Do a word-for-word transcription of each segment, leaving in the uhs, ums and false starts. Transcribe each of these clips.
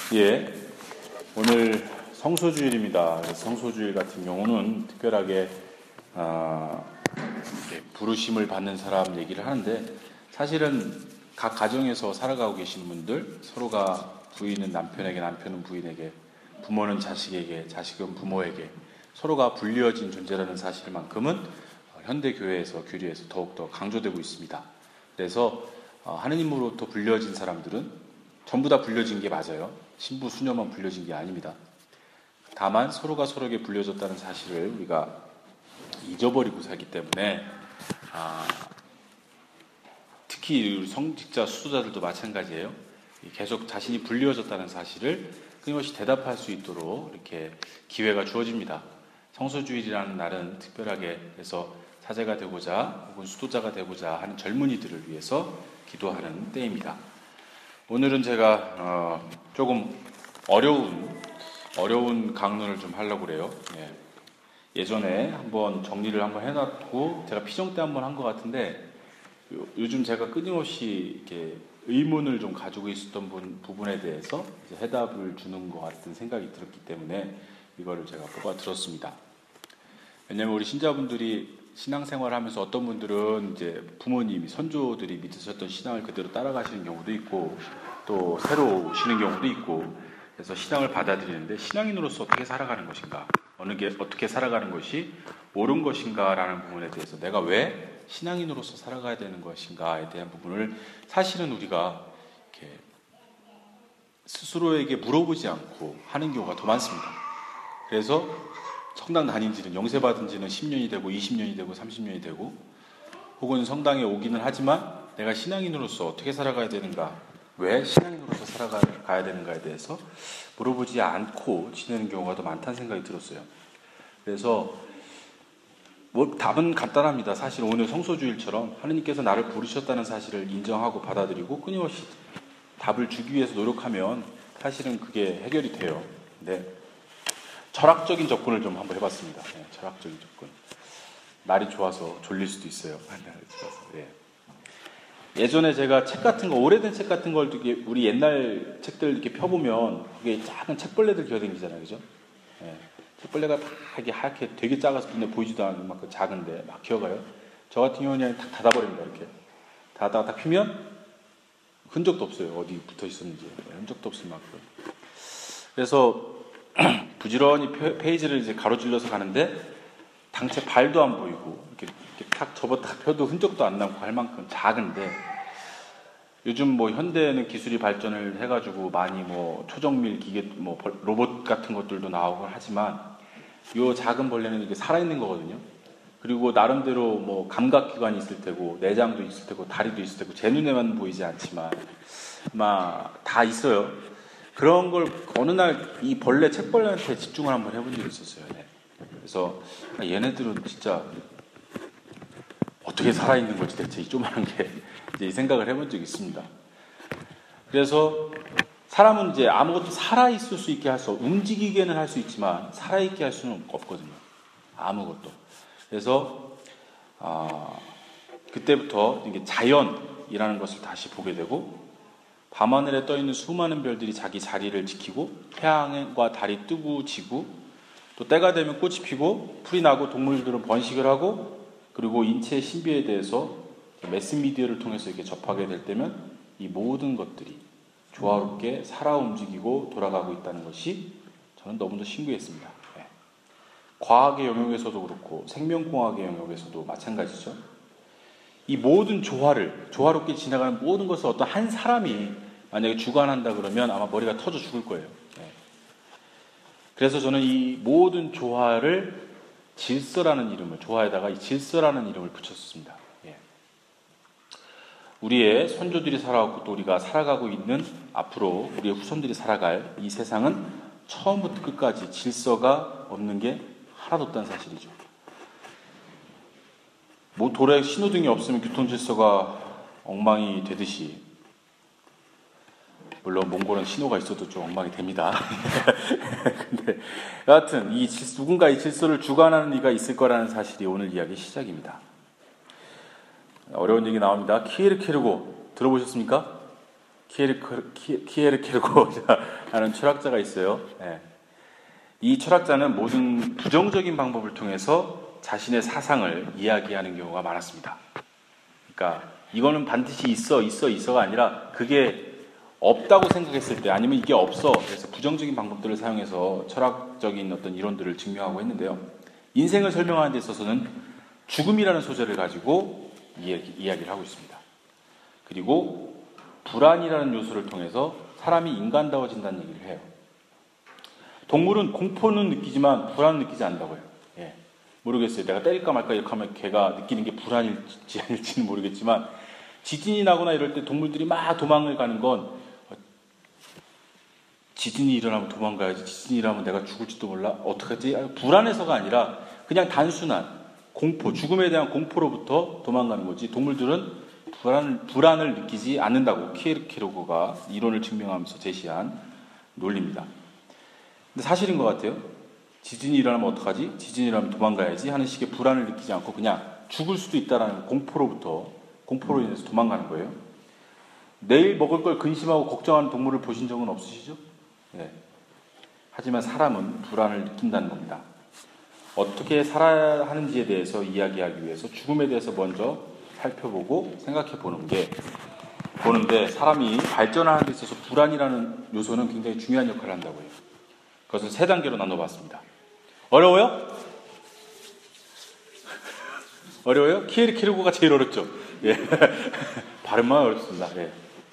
예, 오늘 성소주일입니다. 성소주일 같은 경우는 특별하게 어, 부르심을 받는 사람 얘기를 하는데, 사실은 각 가정에서 살아가고 계시는 분들, 서로가 부인은 남편에게, 남편은 부인에게, 부모는 자식에게, 자식은 부모에게 서로가 불리어진 존재라는 사실만큼은 현대교회에서, 교리에서 더욱더 강조되고 있습니다. 그래서 하느님으로부터 불려진 사람들은 전부 다 불려진 게 맞아요. 신부, 수녀만 불려진 게 아닙니다. 다만 서로가 서로에게 불려졌다는 사실을 우리가 잊어버리고 살기 때문에, 아, 특히 성직자, 수도자들도 마찬가지예요. 계속 자신이 불려졌다는 사실을 끊임없이 대답할 수 있도록 이렇게 기회가 주어집니다. 성소주일이라는 날은 특별하게 그래서 사제가 되고자 혹은 수도자가 되고자 하는 젊은이들을 위해서 기도하는 때입니다. 오늘은 제가 어, 조금 어려운 어려운 강론을 좀 하려고 그래요. 예. 예전에 한번 정리를 한번 해놨고 제가 피정 때 한번 한 것 같은데, 요, 요즘 제가 끊임없이 이렇게 의문을 좀 가지고 있었던 분, 부분에 대해서 이제 해답을 주는 것 같은 생각이 들었기 때문에 이거를 제가 뽑아 들었습니다. 왜냐하면 우리 신자분들이 신앙생활을 하면서 어떤 분들은 이제 부모님이, 선조들이 믿으셨던 신앙을 그대로 따라가시는 경우도 있고, 또 새로 오시는 경우도 있고, 그래서 신앙을 받아들이는데 신앙인으로서 어떻게 살아가는 것인가, 어느 게 어떻게 살아가는 것이 옳은 것인가라는 부분에 대해서 내가 왜 신앙인으로서 살아가야 되는 것인가에 대한 부분을 사실은 우리가 이렇게 스스로에게 물어보지 않고 하는 경우가 더 많습니다. 그래서 성당 다닌 지는, 영세 받은 지는 십 년이 되고 이십 년이 되고 삼십 년이 되고, 혹은 성당에 오기는 하지만 내가 신앙인으로서 어떻게 살아가야 되는가, 왜 신앙인으로서 살아가야 되는가에 대해서 물어보지 않고 지내는 경우가 더 많다는 생각이 들었어요. 그래서 뭐 답은 간단합니다. 사실 오늘 성소주일처럼 하느님께서 나를 부르셨다는 사실을 인정하고 받아들이고 끊임없이 답을 주기 위해서 노력하면 사실은 그게 해결이 돼요. 네. 철학적인 접근을 좀 한번 해봤습니다. 네, 철학적인 접근. 날이 좋아서 졸릴 수도 있어요. 날이 좋아서. 네. 예전에 제가 책 같은 거, 오래된 책 같은 걸 이렇게 우리 옛날 책들 이렇게 펴보면 그게 작은 책벌레들 기어다니잖아요, 그죠? 네. 책벌레가 다 이렇게 하얗게 되게 작아서 눈에 보이지도 않는 만큼 작은데 막 기어가요. 저 같은 경우는 그냥 탁 닫아버립니다, 이렇게. 닫아다가 딱 피면 흔적도 없어요. 어디 붙어 있었는지. 네, 흔적도 없을 만큼. 그래서 부지런히 페이지를 이제 가로질러서 가는데 당체 발도 안 보이고 이렇게, 이렇게 탁 접었다 펴도 흔적도 안 남고 할 만큼 작은데, 요즘 뭐 현대는 기술이 발전을 해가지고 많이 뭐 초정밀 기계, 뭐 로봇 같은 것들도 나오고 하지만 요 작은 벌레는 이게 살아있는 거거든요. 그리고 나름대로 뭐 감각기관이 있을 테고 내장도 있을 테고 다리도 있을 테고 제 눈에만 보이지 않지만 막 다 있어요. 그런 걸 어느 날 이 벌레, 책벌레한테 집중을 한번 해본 적이 있었어요. 네. 그래서 얘네들은 진짜 어떻게 살아있는 거지 대체, 이 조그마한 게, 이제 이 생각을 해본 적이 있습니다. 그래서 사람은 이제 아무것도 살아있을 수 있게 할 수, 움직이게는 할 수 있지만 살아있게 할 수는 없거든요. 아무것도. 그래서 아, 그때부터 이게 자연이라는 것을 다시 보게 되고, 밤하늘에 떠있는 수많은 별들이 자기 자리를 지키고 태양과 달이 뜨고 지고, 또 때가 되면 꽃이 피고 풀이 나고 동물들은 번식을 하고, 그리고 인체의 신비에 대해서 매스미디어를 통해서 이렇게 접하게 될 때면 이 모든 것들이 조화롭게 살아 움직이고 돌아가고 있다는 것이 저는 너무도 신기했습니다. 네. 과학의 영역에서도 그렇고 생명공학의 영역에서도 마찬가지죠. 이 모든 조화를, 조화롭게 지나가는 모든 것을 어떤 한 사람이 만약에 주관한다 그러면 아마 머리가 터져 죽을 거예요. 네. 그래서 저는 이 모든 조화를 질서라는 이름을, 조화에다가 이 질서라는 이름을 붙였습니다. 예. 우리의 선조들이 살아왔고 또 우리가 살아가고 있는, 앞으로 우리의 후손들이 살아갈 이 세상은 처음부터 끝까지 질서가 없는 게 하나도 없다는 사실이죠. 뭐 도로에 신호등이 없으면 교통 질서가 엉망이 되듯이, 물론 몽골은 신호가 있어도 좀 엉망이 됩니다. 근데 여하튼 이 질서, 누군가 이 질서를 주관하는 이가 있을 거라는 사실이 오늘 이야기 시작입니다. 어려운 얘기 나옵니다. 키에르케르고 들어보셨습니까? 키에르케르고라는 철학자가 있어요. 네. 이 철학자는 모든 부정적인 방법을 통해서 자신의 사상을 이야기하는 경우가 많았습니다. 그러니까 이거는 반드시 있어, 있어, 있어가 아니라 그게 없다고 생각했을 때 아니면 이게 없어. 그래서 부정적인 방법들을 사용해서 철학적인 어떤 이론들을 증명하고 했는데요. 인생을 설명하는 데 있어서는 죽음이라는 소재를 가지고 이야기, 이야기를 하고 있습니다. 그리고 불안이라는 요소를 통해서 사람이 인간다워진다는 얘기를 해요. 동물은 공포는 느끼지만 불안은 느끼지 않는다고요. 예. 모르겠어요. 내가 때릴까 말까 이렇게 하면 걔가 느끼는 게 불안일지 아닐지는 모르겠지만 지진이 나거나 이럴 때 동물들이 막 도망을 가는 건 지진이 일어나면 도망가야지, 지진이 일어나면 내가 죽을지도 몰라, 어떡하지? 불안해서가 아니라 그냥 단순한 공포, 죽음에 대한 공포로부터 도망가는 거지. 동물들은 불안을, 불안을 느끼지 않는다고 키에르케르고가 이론을 증명하면서 제시한 논리입니다. 근데 사실인 것 같아요. 지진이 일어나면 어떡하지? 지진이 일어나면 도망가야지 하는 식의 불안을 느끼지 않고 그냥 죽을 수도 있다는 공포로부터, 공포로 인해서 도망가는 거예요. 내일 먹을 걸 근심하고 걱정하는 동물을 보신 적은 없으시죠? 네. 하지만 사람은 불안을 느낀다는 겁니다. 어떻게 살아야 하는지에 대해서 이야기하기 위해서 죽음에 대해서 먼저 살펴보고 생각해 보는 게 보는데 사람이 발전하는 데 있어서 불안이라는 요소는 굉장히 중요한 역할을 한다고 해요. 그것은 세 단계로 나눠봤습니다. 어려워요? 어려워요? 키에르케르고가 제일 어렵죠. 예. 발음만 어렵습니다. 예.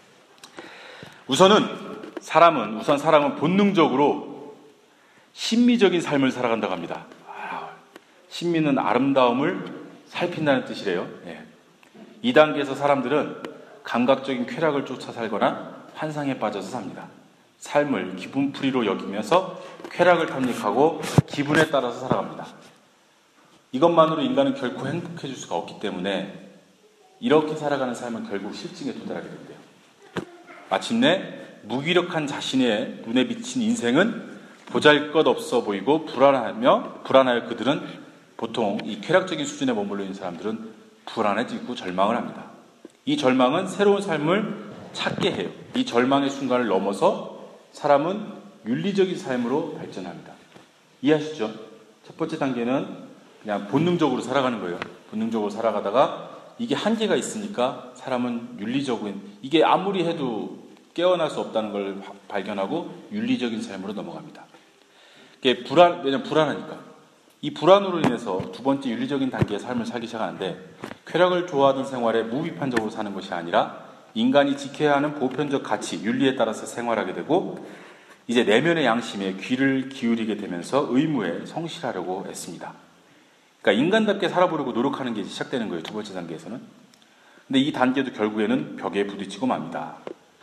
우선은 사람은 우선 사람은 본능적으로 신미적인 삶을 살아간다고 합니다. 아, 신미는 아름다움을 살핀다는 뜻이래요. 예. 이 단계에서 사람들은 감각적인 쾌락을 쫓아 살거나 환상에 빠져서 삽니다. 삶을 기분풀이로 여기면서 쾌락을 탐닉하고 기분에 따라서 살아갑니다. 이것만으로 인간은 결코 행복해질 수가 없기 때문에 이렇게 살아가는 삶은 결국 실증에 도달하게 된대요. 마침내 무기력한 자신의 눈에 비친 인생은 보잘것없어 보이고 불안하며 불안하여 그들은 보통 이 쾌락적인 수준에 머물러 있는 사람들은 불안해지고 절망을 합니다. 이 절망은 새로운 삶을 찾게 해요. 이 절망의 순간을 넘어서 사람은 윤리적인 삶으로 발전합니다. 이해하시죠? 첫 번째 단계는 그냥 본능적으로 살아가는 거예요. 본능적으로 살아가다가 이게 한계가 있으니까 사람은 윤리적인, 이게 아무리 해도 깨어날 수 없다는 걸 발견하고 윤리적인 삶으로 넘어갑니다. 이게 불안, 왜냐면 불안하니까. 이 불안으로 인해서 두 번째 윤리적인 단계의 삶을 살기 시작하는데 쾌락을 좋아하던 생활에 무비판적으로 사는 것이 아니라 인간이 지켜야 하는 보편적 가치, 윤리에 따라서 생활하게 되고 이제 내면의 양심에 귀를 기울이게 되면서 의무에 성실하려고 했습니다. 그러니까 인간답게 살아보려고 노력하는 게 시작되는 거예요. 두 번째 단계에서는. 근데 이 단계도 결국에는 벽에 부딪히고 맙니다.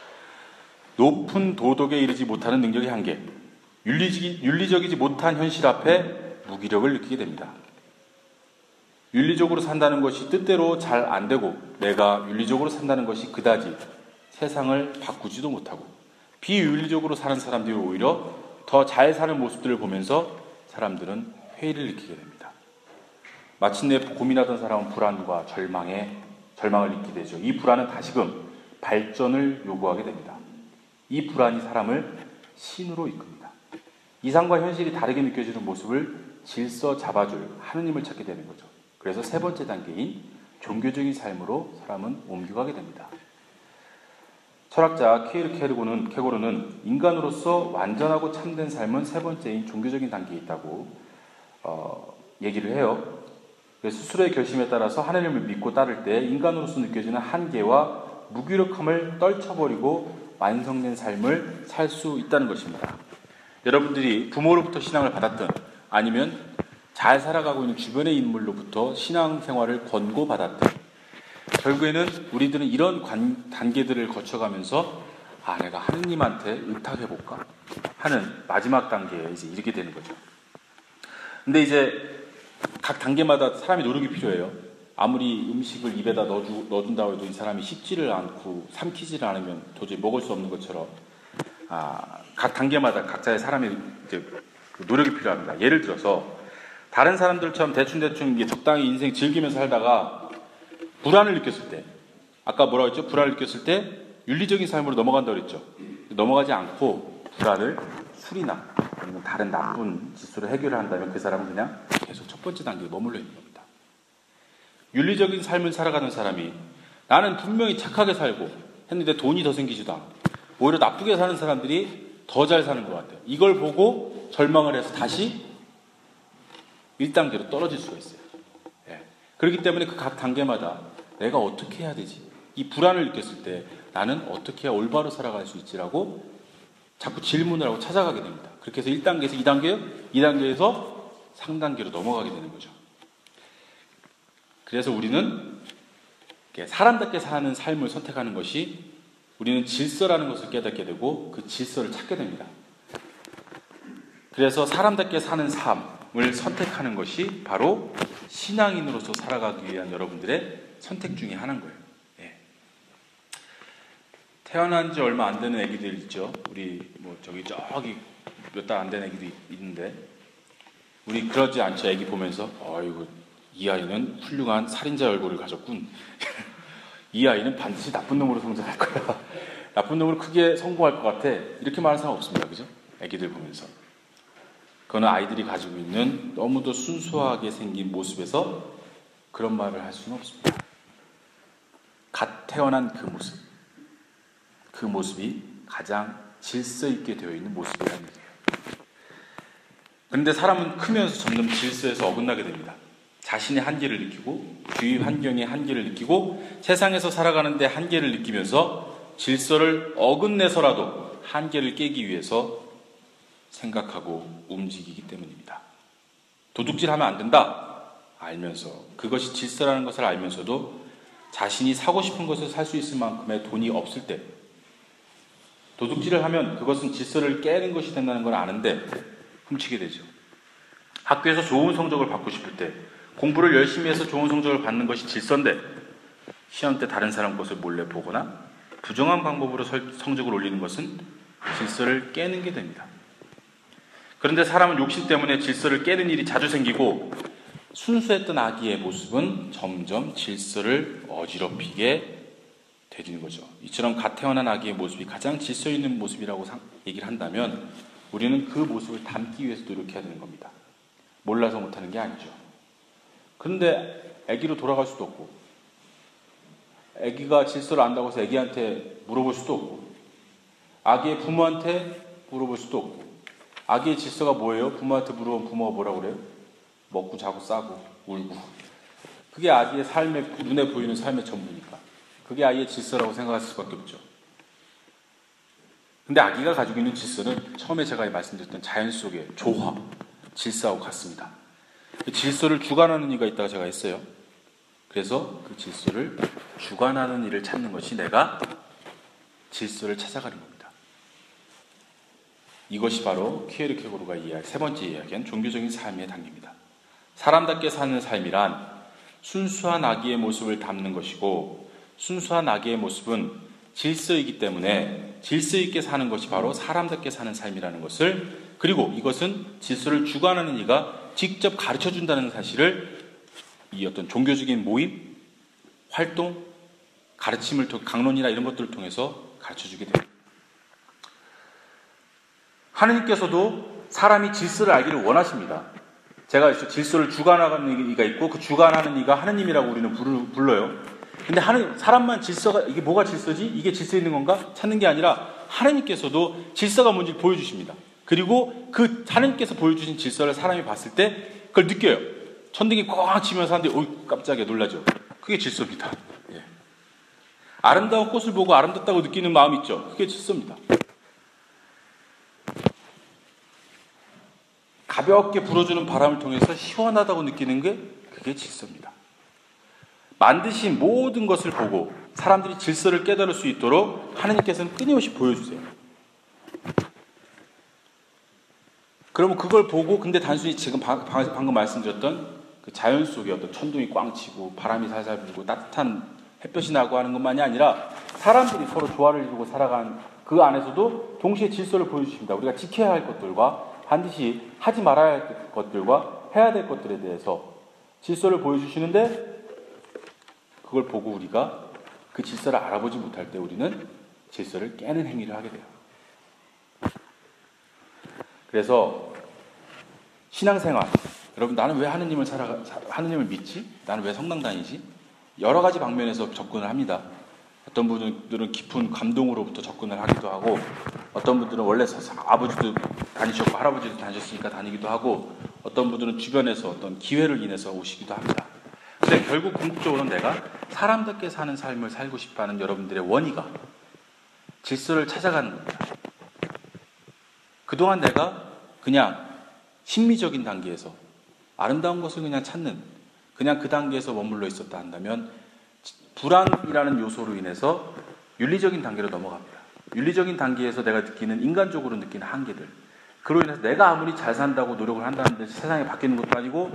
높은 도덕에 이르지 못하는 능력의 한계, 윤리적이, 윤리적이지 못한 현실 앞에 무기력을 느끼게 됩니다. 윤리적으로 산다는 것이 뜻대로 잘 안 되고 내가 윤리적으로 산다는 것이 그다지 세상을 바꾸지도 못하고 비윤리적으로 사는 사람들이 오히려 더 잘 사는 모습들을 보면서 사람들은 회의를 느끼게 됩니다. 마침내 고민하던 사람은 불안과 절망에, 절망을 느끼게 되죠. 이 불안은 다시금 발전을 요구하게 됩니다. 이 불안이 사람을 신으로 이끕니다. 이상과 현실이 다르게 느껴지는 모습을 질서 잡아줄 하느님을 찾게 되는 거죠. 그래서 세 번째 단계인 종교적인 삶으로 사람은 옮겨가게 됩니다. 철학자 키에르케르고는 케고르는 인간으로서 완전하고 참된 삶은 세 번째인 종교적인 단계에 있다고 어, 얘기를 해요. 스스로의 결심에 따라서 하나님을 믿고 따를 때 인간으로서 느껴지는 한계와 무기력함을 떨쳐버리고 완성된 삶을 살 수 있다는 것입니다. 여러분들이 부모로부터 신앙을 받았든 아니면 잘 살아가고 있는 주변의 인물로부터 신앙생활을 권고받았든 결국에는 우리들은 이런 관, 단계들을 거쳐가면서 아 내가 하느님한테 의탁해볼까 하는 마지막 단계에 이제 이르게 되는 거죠. 근데 이제 각 단계마다 사람이 노력이 필요해요. 아무리 음식을 입에다 넣어주, 넣어준다고 해도 이 사람이 씹지를 않고 삼키지를 않으면 도저히 먹을 수 없는 것처럼 아, 각 단계마다 각자의 사람의 이제 노력이 필요합니다. 예를 들어서 다른 사람들처럼 대충대충 적당히 인생 즐기면서 살다가 불안을 느꼈을 때 아까 뭐라고 했죠? 불안을 느꼈을 때 윤리적인 삶으로 넘어간다고 그랬죠. 넘어가지 않고 불안을 술이나 아니면 다른 나쁜 지수로 해결을 한다면 그 사람은 그냥 계속 첫 번째 단계에 머물러 있는 겁니다. 윤리적인 삶을 살아가는 사람이 나는 분명히 착하게 살고 했는데 돈이 더 생기지도 않고 오히려 나쁘게 사는 사람들이 더 잘 사는 것 같아요. 이걸 보고 절망을 해서 다시 일 단계로 떨어질 수가 있어요. 예. 그렇기 때문에 그 각 단계마다 내가 어떻게 해야 되지? 이 불안을 느꼈을 때 나는 어떻게 해야 올바로 살아갈 수 있지라고 자꾸 질문을 하고 찾아가게 됩니다. 그렇게 해서 일 단계에서 이 단계, 이 단계에서 삼 단계로 넘어가게 되는 거죠. 그래서 우리는 사람답게 사는 삶을 선택하는 것이 우리는 질서라는 것을 깨닫게 되고 그 질서를 찾게 됩니다. 그래서 사람답게 사는 삶을 선택하는 것이 바로 신앙인으로서 살아가기 위한 여러분들의 선택 중에 하나인 거예요. 예. 태어난 지 얼마 안 되는 애기들 있죠. 우리 뭐 저기 저기 몇 달 안 된 애기도 있는데 우리 그러지 않죠. 애기 보면서 아이고 이 아이는 훌륭한 살인자 얼굴을 가졌군. 이 아이는 반드시 나쁜 놈으로 성장할 거야. 나쁜 놈으로 크게 성공할 것 같아. 이렇게 말하는 사람 없습니다. 그죠? 애기들 보면서. 그거는 아이들이 가지고 있는 너무도 순수하게 생긴 모습에서 그런 말을 할 수는 없습니다. 갓 태어난 그 모습. 그 모습이 가장 질서 있게 되어 있는 모습이라는 얘기예요. 그런데 사람은 크면서 점점 질서에서 어긋나게 됩니다. 자신의 한계를 느끼고 주위 환경의 한계를 느끼고 세상에서 살아가는데 한계를 느끼면서 질서를 어긋내서라도 한계를 깨기 위해서 생각하고 움직이기 때문입니다. 도둑질하면 안 된다 알면서 그것이 질서라는 것을 알면서도 자신이 사고 싶은 것을 살 수 있을 만큼의 돈이 없을 때 도둑질을 하면 그것은 질서를 깨는 것이 된다는 걸 아는데 훔치게 되죠. 학교에서 좋은 성적을 받고 싶을 때 공부를 열심히 해서 좋은 성적을 받는 것이 질서인데 시험 때 다른 사람 것을 몰래 보거나 부정한 방법으로 성적을 올리는 것은 질서를 깨는 게 됩니다. 그런데 사람은 욕심 때문에 질서를 깨는 일이 자주 생기고 순수했던 아기의 모습은 점점 질서를 어지럽히게 되는 거죠. 이처럼 갓 태어난 아기의 모습이 가장 질서 있는 모습이라고 얘기를 한다면 우리는 그 모습을 담기 위해서 노력해야 되는 겁니다. 몰라서 못하는 게 아니죠. 그런데 아기로 돌아갈 수도 없고 아기가 질서를 안다고 해서 아기한테 물어볼 수도 없고 아기의 부모한테 물어볼 수도 없고 아기의 질서가 뭐예요? 부모한테 물어보면 부모가 뭐라고 그래요? 먹고 자고 싸고 울고 그게 아기의 삶의 눈에 보이는 삶의 전부니까 그게 아이의 질서라고 생각할 수밖에 없죠. 근데 아기가 가지고 있는 질서는 처음에 제가 말씀드렸던 자연 속의 조화, 질서하고 같습니다. 그 질서를 주관하는 이가 있다고 제가 했어요. 그래서 그 질서를 주관하는 일을 찾는 것이 내가 질서를 찾아가는 겁니다. 이것이 바로 키에르케고르가 이야기, 세 번째 이야기한 종교적인 삶의 단계입니다. 사람답게 사는 삶이란 순수한 아기의 모습을 담는 것이고 순수한 아기의 모습은 질서이기 때문에 질서 있게 사는 것이 바로 사람답게 사는 삶이라는 것을 그리고 이것은 질서를 주관하는 이가 직접 가르쳐준다는 사실을 이 어떤 종교적인 모임, 활동, 가르침을 통해 강론이나 이런 것들을 통해서 가르쳐주게 됩니다. 하느님께서도 사람이 질서를 알기를 원하십니다. 제가 질서를 주관하는 이가 있고 그 주관하는 이가 하느님이라고 우리는 불러요. 근데 하느님, 사람만 질서가 이게 뭐가 질서지? 이게 질서 있는 건가? 찾는 게 아니라 하느님께서도 질서가 뭔지 보여주십니다. 그리고 그 하느님께서 보여주신 질서를 사람이 봤을 때 그걸 느껴요. 천둥이 꽝 치면서 하는데 어이 깜짝이야 놀라죠. 그게 질서입니다. 예. 아름다운 꽃을 보고 아름답다고 느끼는 마음 있죠. 그게 질서입니다. 가볍게 불어주는 바람을 통해서 시원하다고 느끼는 게 그게 질서입니다. 만드신 모든 것을 보고 사람들이 질서를 깨달을 수 있도록 하나님께서는 끊임없이 보여주세요. 그러면 그걸 보고 근데 단순히 지금 방금 말씀드렸던 그 자연 속에 어떤 천둥이 꽝 치고 바람이 살살 불고 따뜻한 햇볕이 나고 하는 것만이 아니라 사람들이 서로 조화를 이루고 살아가는 그 안에서도 동시에 질서를 보여주십니다. 우리가 지켜야 할 것들과 반드시 하지 말아야 할 것들과 해야 될 것들에 대해서 질서를 보여주시는데 그걸 보고 우리가 그 질서를 알아보지 못할 때 우리는 질서를 깨는 행위를 하게 돼요. 그래서 신앙생활, 여러분 나는 왜 하느님을 살아가, 하느님을 믿지? 나는 왜 성당 다니지? 여러 가지 방면에서 접근을 합니다. 어떤 분들은 깊은 감동으로부터 접근을 하기도 하고, 어떤 분들은 원래 아버지도 다니셨고 할아버지도 다니셨으니까 다니기도 하고, 어떤 분들은 주변에서 어떤 기회를 인해서 오시기도 합니다. 근데 결국 궁극적으로는 내가 사람답게 사는 삶을 살고 싶어하는 여러분들의 원의가 질서를 찾아가는 겁니다. 그동안 내가 그냥 심미적인 단계에서 아름다운 것을 그냥 찾는, 그냥 그 단계에서 머물러 있었다 한다면 불안이라는 요소로 인해서 윤리적인 단계로 넘어갑니다. 윤리적인 단계에서 내가 느끼는, 인간적으로 느끼는 한계들, 그로 인해서 내가 아무리 잘 산다고 노력을 한다는데 세상이 바뀌는 것도 아니고,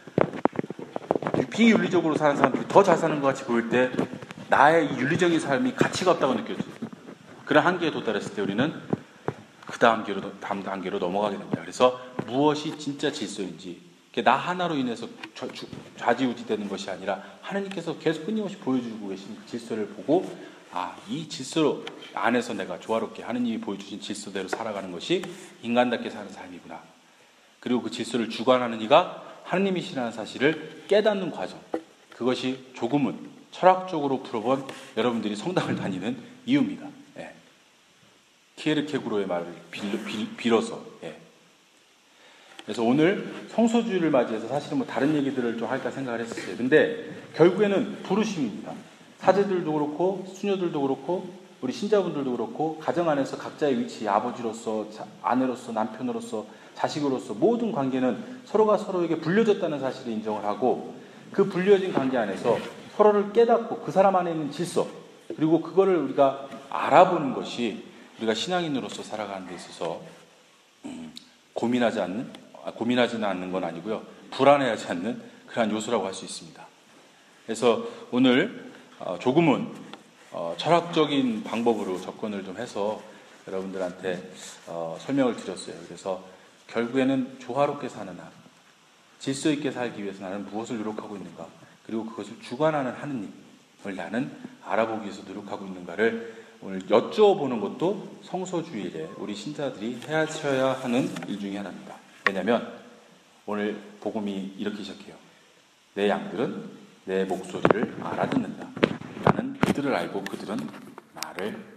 비윤리적으로 사는 사람들이 더 잘 사는 것 같이 보일 때 나의 이 윤리적인 삶이 가치가 없다고 느껴져요. 그런 한계에 도달했을 때 우리는 그 다음 단계로, 다음 단계로 넘어가게 됩니다. 그래서 무엇이 진짜 질서인지, 나 하나로 인해서 좌지우지 되는 것이 아니라 하나님께서 계속 끊임없이 보여주고 계신 그 질서를 보고, 아, 이 질서 안에서 내가 조화롭게 하느님이 보여주신 질서대로 살아가는 것이 인간답게 사는 삶이구나. 그리고 그 질서를 주관하는 이가 하느님이시라는 사실을 깨닫는 과정, 그것이 조금은 철학적으로 풀어본 여러분들이 성당을 다니는 이유입니다. 예. 키에르케고르의 말을 빌, 빌, 빌어서 예. 그래서 오늘 성소주의를 맞이해서 사실은 뭐 다른 얘기들을 좀 할까 생각을 했었어요. 근데 결국에는 부르심입니다. 사제들도 그렇고 수녀들도 그렇고 우리 신자분들도 그렇고 가정 안에서 각자의 위치, 아버지로서, 아내로서, 남편으로서, 자식으로서 모든 관계는 서로가 서로에게 불려졌다는 사실을 인정을 하고, 그 불려진 관계 안에서 서로를 깨닫고 그 사람 안에 있는 질서, 그리고 그거를 우리가 알아보는 것이 우리가 신앙인으로서 살아가는 데 있어서 음, 고민하지 않는, 아, 고민하지는 않는 건 아니고요, 불안해하지 않는 그러한 요소라고 할 수 있습니다. 그래서 오늘 어, 조금은 어, 철학적인 방법으로 접근을 좀 해서 여러분들한테 어, 설명을 드렸어요. 그래서 결국에는 조화롭게 사는 한, 질서 있게 살기 위해서 나는 무엇을 노력하고 있는가, 그리고 그것을 주관하는 하느님을 나는 알아보기 위해서 노력하고 있는가를 오늘 여쭈어보는 것도 성소주일에 우리 신자들이 해야셔야 하는 일 중에 하나입니다. 왜냐하면 오늘 복음이 이렇게 시작해요. 내 양들은 내 목소리를 알아듣는다. 나는 그들을 알고 그들은 나를